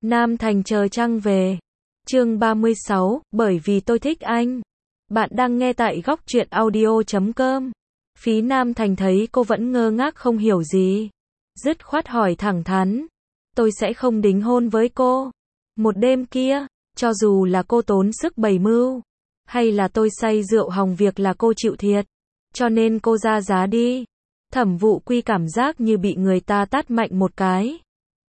Nam Thành chờ trăng về. Chương 36, bởi vì tôi thích anh. Bạn đang nghe tại góc truyện audio.com. Phí Nam Thành thấy cô vẫn ngơ ngác không hiểu gì. Dứt khoát hỏi thẳng thắn. Tôi sẽ không đính hôn với cô. Một đêm kia, cho dù là cô tốn sức bày mưu, hay là tôi say rượu hòng việc là cô chịu thiệt. Cho nên cô ra giá đi. Thẩm Vụ Quy cảm giác như bị người ta tát mạnh một cái.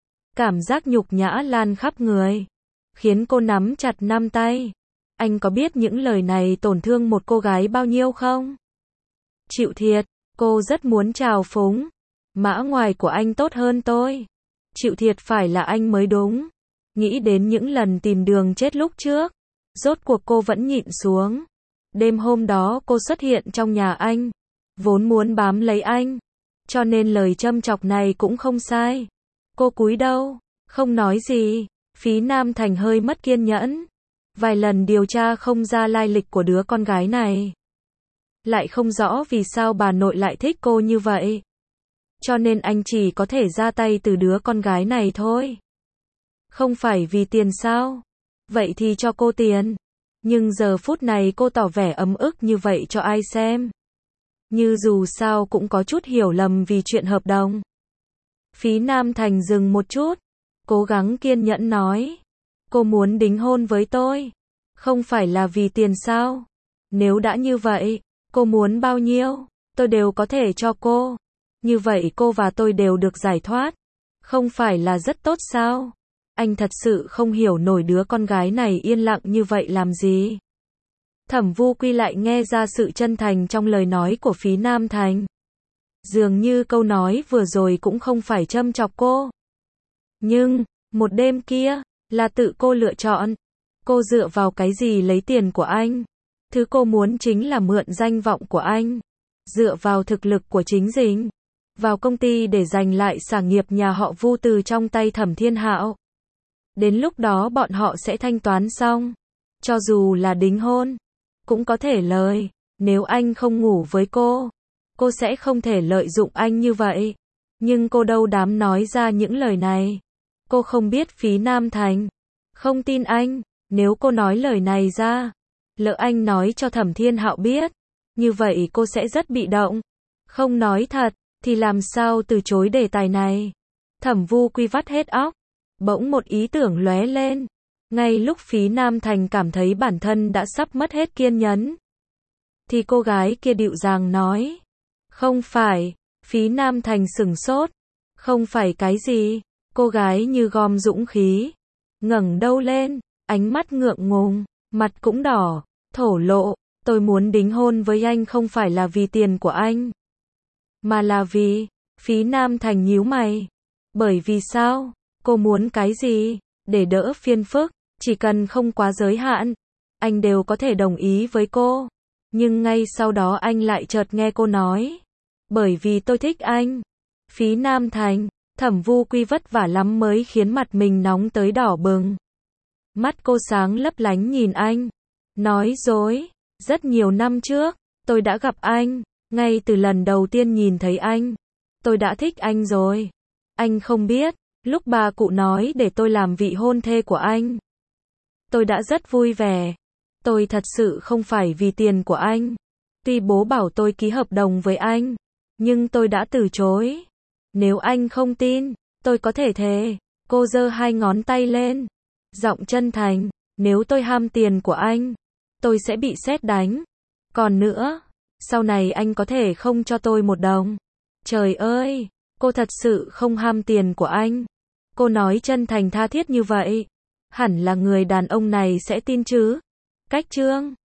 Cảm giác nhục nhã lan khắp người, khiến cô nắm chặt nắm tay. Anh có biết những lời này tổn thương một cô gái bao nhiêu không? Chịu thiệt, cô rất muốn trào phúng. Mã ngoài của anh tốt hơn tôi. Chịu thiệt phải là anh mới đúng. Nghĩ đến những lần tìm đường chết lúc trước, rốt cuộc cô vẫn nhịn xuống. Đêm hôm đó cô xuất hiện trong nhà anh, vốn muốn bám lấy anh, cho nên lời châm chọc này cũng không sai. Cô cúi đầu, không nói gì. Phí Nam Thành hơi mất kiên nhẫn. Vài lần điều tra không ra lai lịch của đứa con gái này. Lại không rõ vì sao bà nội lại thích cô như vậy. Cho nên anh chỉ có thể ra tay từ đứa con gái này thôi. Không phải vì tiền sao? Vậy thì cho cô tiền. Nhưng giờ phút này cô tỏ vẻ ấm ức như vậy cho ai xem? Như dù sao cũng có chút hiểu lầm vì chuyện hợp đồng. Phí Nam Thành dừng một chút, cố gắng kiên nhẫn nói. Cô muốn đính hôn với tôi, không phải là vì tiền sao? Nếu đã như vậy, cô muốn bao nhiêu, tôi đều có thể cho cô. Như vậy cô và tôi đều được giải thoát. Không phải là rất tốt sao? Anh thật sự không hiểu nổi đứa con gái này yên lặng như vậy làm gì. Thẩm Vu Quy lại nghe ra sự chân thành trong lời nói của Phí Nam Thành. Dường như câu nói vừa rồi cũng không phải châm chọc cô. Nhưng, một đêm kia, là tự cô lựa chọn. Cô dựa vào cái gì lấy tiền của anh? Thứ cô muốn chính là mượn danh vọng của anh. Dựa vào thực lực của chính mình. Vào công ty để giành lại sản nghiệp nhà họ Vu từ trong tay Thẩm Thiên Hạo. Đến lúc đó bọn họ sẽ thanh toán xong. Cho dù là đính hôn, cũng có thể lời. Nếu anh không ngủ với cô sẽ không thể lợi dụng anh như vậy. Nhưng cô đâu dám nói ra những lời này. Cô không biết Phí Nam Thành không tin anh. Nếu cô nói lời này ra, lỡ anh nói cho Thẩm Thiên Hạo biết, như vậy cô sẽ rất bị động. Không nói thật, thì làm sao từ chối đề tài này. Thẩm Vu Quy vắt hết óc. Bỗng một ý tưởng lóe lên. Ngay lúc Phí Nam Thành cảm thấy bản thân đã sắp mất hết kiên nhẫn, thì cô gái kia dịu dàng nói. Không phải. Phí Nam Thành sửng sốt. Không phải cái gì? Cô gái như gom dũng khí, ngẩng đầu lên, ánh mắt ngượng ngùng, mặt cũng đỏ, thổ lộ. Tôi muốn đính hôn với anh không phải là vì tiền của anh, mà là vì... Phí Nam Thành nhíu mày. Bởi vì sao? Cô muốn cái gì? Để đỡ phiền phức, chỉ cần không quá giới hạn, anh đều có thể đồng ý với cô. Nhưng ngay sau đó anh lại chợt nghe cô nói. Bởi vì tôi thích anh. Phí Nam Thành, Thẩm Vu Quy vất vả lắm mới khiến mặt mình nóng tới đỏ bừng. Mắt cô sáng lấp lánh nhìn anh. Nói dối. Rất nhiều năm trước, tôi đã gặp anh. Ngay từ lần đầu tiên nhìn thấy anh, tôi đã thích anh rồi. Anh không biết, lúc bà cụ nói để tôi làm vị hôn thê của anh, tôi đã rất vui vẻ. Tôi thật sự không phải vì tiền của anh. Tuy bố bảo tôi ký hợp đồng với anh, nhưng tôi đã từ chối. Nếu anh không tin, tôi có thể thề. Cô giơ hai ngón tay lên, giọng chân thành. Nếu tôi ham tiền của anh, tôi sẽ bị sét đánh. Còn nữa, sau này anh có thể không cho tôi một đồng. Trời ơi, cô thật sự không ham tiền của anh. Cô nói chân thành tha thiết như vậy, hẳn là người đàn ông này sẽ tin chứ. Cách chương